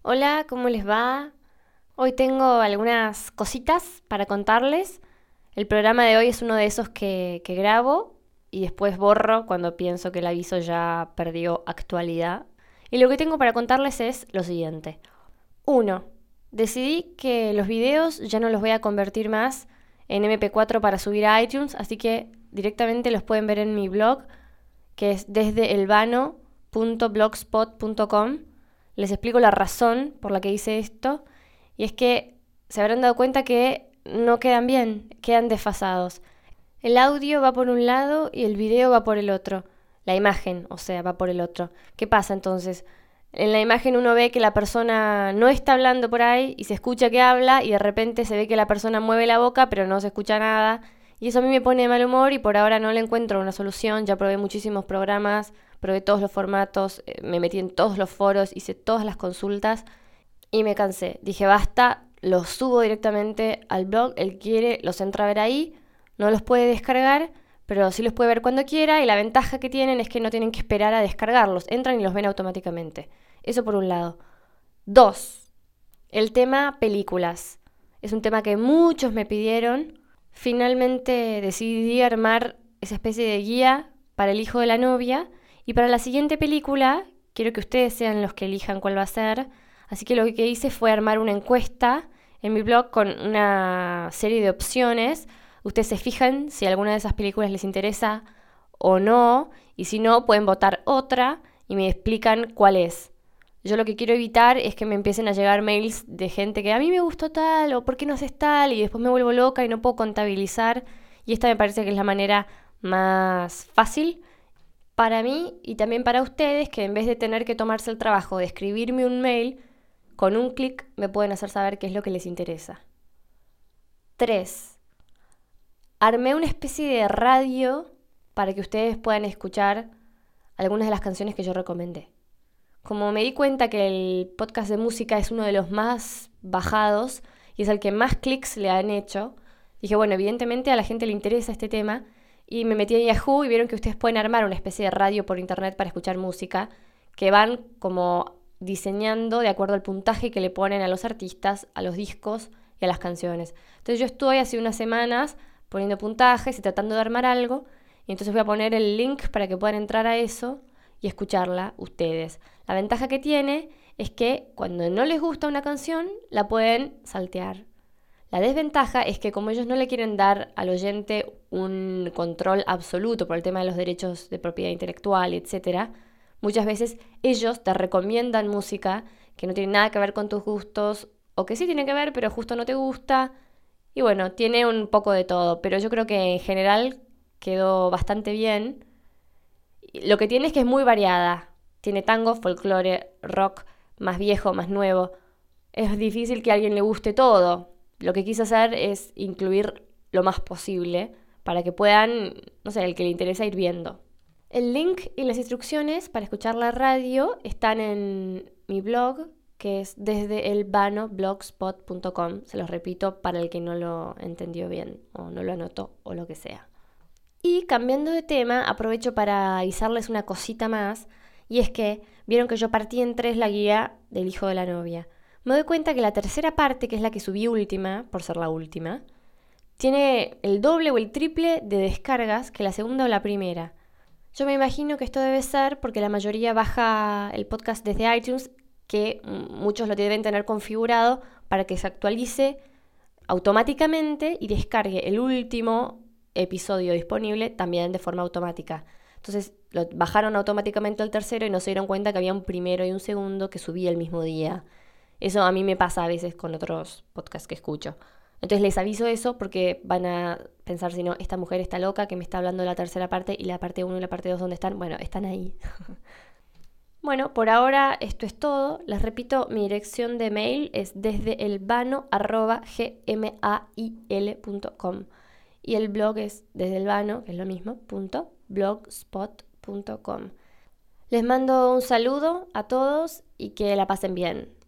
Hola, ¿cómo les va? Hoy tengo algunas cositas para contarles. El programa de hoy es uno de esos que grabo y después borro cuando pienso que el aviso ya perdió actualidad. Y lo que tengo para contarles es lo siguiente. Uno, decidí que los videos ya no los voy a convertir más en MP4 para subir a iTunes, así que directamente los pueden ver en mi blog, que es desdeelvano.blogspot.com. Les explico la razón por la que hice esto, y es que se habrán dado cuenta que no quedan bien, quedan desfasados. El audio va por un lado y el video va por el otro. La imagen, o sea, va por el otro. ¿Qué pasa entonces? En la imagen uno ve que la persona no está hablando por ahí y se escucha que habla y de repente se ve que la persona mueve la boca pero no se escucha nada. Y eso a mí me pone de mal humor y por ahora no le encuentro una solución. Ya probé muchísimos programas, probé todos los formatos, me metí en todos los foros, hice todas las consultas y me cansé. Dije basta, los subo directamente al blog, el que quiere los entra a ver ahí, no los puede descargar, pero sí los puede ver cuando quiera y la ventaja que tienen es que no tienen que esperar a descargarlos, entran y los ven automáticamente. Eso por un lado. Dos, el tema películas. Es un tema que muchos me pidieron. Finalmente decidí armar esa especie de guía para el hijo de la novia y para la siguiente película quiero que ustedes sean los que elijan cuál va a ser. Así que lo que hice fue armar una encuesta en mi blog con una serie de opciones. Ustedes se fijan si alguna de esas películas les interesa o no, y si no, pueden votar otra y me explican cuál es. Yo lo que quiero evitar es que me empiecen a llegar mails de gente que a mí me gustó tal o por qué no haces tal y después me vuelvo loca y no puedo contabilizar. Y esta me parece que es la manera más fácil para mí y también para ustedes, que en vez de tener que tomarse el trabajo de escribirme un mail, con un clic me pueden hacer saber qué es lo que les interesa. 3. Armé una especie de radio para que ustedes puedan escuchar algunas de las canciones que yo recomendé. Como me di cuenta que el podcast de música es uno de los más bajados y es el que más clics le han hecho, dije, bueno, evidentemente a la gente le interesa este tema y me metí en Yahoo y vieron que ustedes pueden armar una especie de radio por internet para escuchar música que van como diseñando de acuerdo al puntaje que le ponen a los artistas, a los discos y a las canciones. Entonces yo estoy hace unas semanas poniendo puntajes y tratando de armar algo, y entonces voy a poner el link para que puedan entrar a eso y escucharla ustedes. La ventaja que tiene es que cuando no les gusta una canción, la pueden saltear. La desventaja es que como ellos no le quieren dar al oyente un control absoluto por el tema de los derechos de propiedad intelectual, etc., muchas veces ellos te recomiendan música que no tiene nada que ver con tus gustos, o que sí tiene que ver, pero justo no te gusta. Y bueno, tiene un poco de todo, pero yo creo que en general quedó bastante bien. Lo que tiene es que es muy variada. Tiene tango, folclore, rock, más viejo, más nuevo. Es difícil que a alguien le guste todo. Lo que quise hacer es incluir lo más posible para que puedan, no sé, el que le interesa ir viendo. El link y las instrucciones para escuchar la radio están en mi blog, que es desdeelvanoblogspot.com. Se los repito para el que no lo entendió bien o no lo anotó o lo que sea. Y cambiando de tema, aprovecho para avisarles una cosita más, y es que vieron que yo partí en 3 la guía del hijo de la novia. Me doy cuenta que la tercera parte, que es la que subí última, por ser la última, tiene el doble o el triple de descargas que la segunda o la primera. Yo me imagino que esto debe ser porque la mayoría baja el podcast desde iTunes, que muchos lo deben tener configurado para que se actualice automáticamente y descargue el último episodio disponible también de forma automática. Entonces lo bajaron automáticamente al tercero y no se dieron cuenta que había un primero y un segundo que subía el mismo día. Eso a mí me pasa a veces con otros podcasts que escucho. Entonces les aviso eso porque van a pensar, si no, esta mujer está loca que me está hablando de la tercera parte y la parte 1 y la parte 2 ¿dónde están? Bueno, están ahí. Bueno, por ahora esto es todo. Les repito, mi dirección de mail es desdeelvano@gmail.com y el blog es desdeelvano, que es lo mismo, .blogspot.com. Les mando un saludo a todos y que la pasen bien.